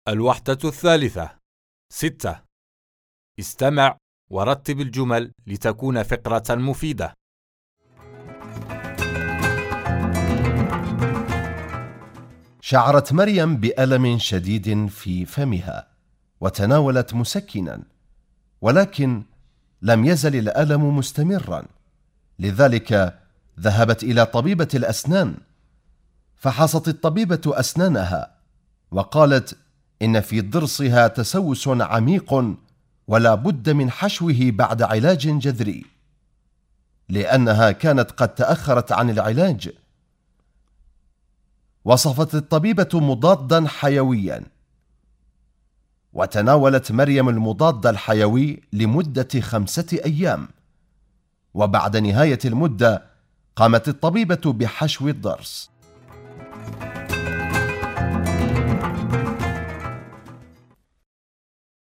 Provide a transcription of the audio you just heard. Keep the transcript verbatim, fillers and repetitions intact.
الوحدة الثالثة. ستة. استمع ورتب الجمل لتكون فقرة مفيدة. شعرت مريم بألم شديد في فمها وتناولت مسكنا، ولكن لم يزل الألم مستمرا، لذلك ذهبت إلى طبيبة الأسنان، فحصت الطبيبة أسنانها وقالت إن في ضرسها تسوس عميق ولا بد من حشوه بعد علاج جذري، لأنها كانت قد تأخرت عن العلاج. وصفت الطبيبة مضادا حيويا، وتناولت مريم المضاد الحيوي لمدة خمسة أيام، وبعد نهاية المدة قامت الطبيبة بحشو الضرس.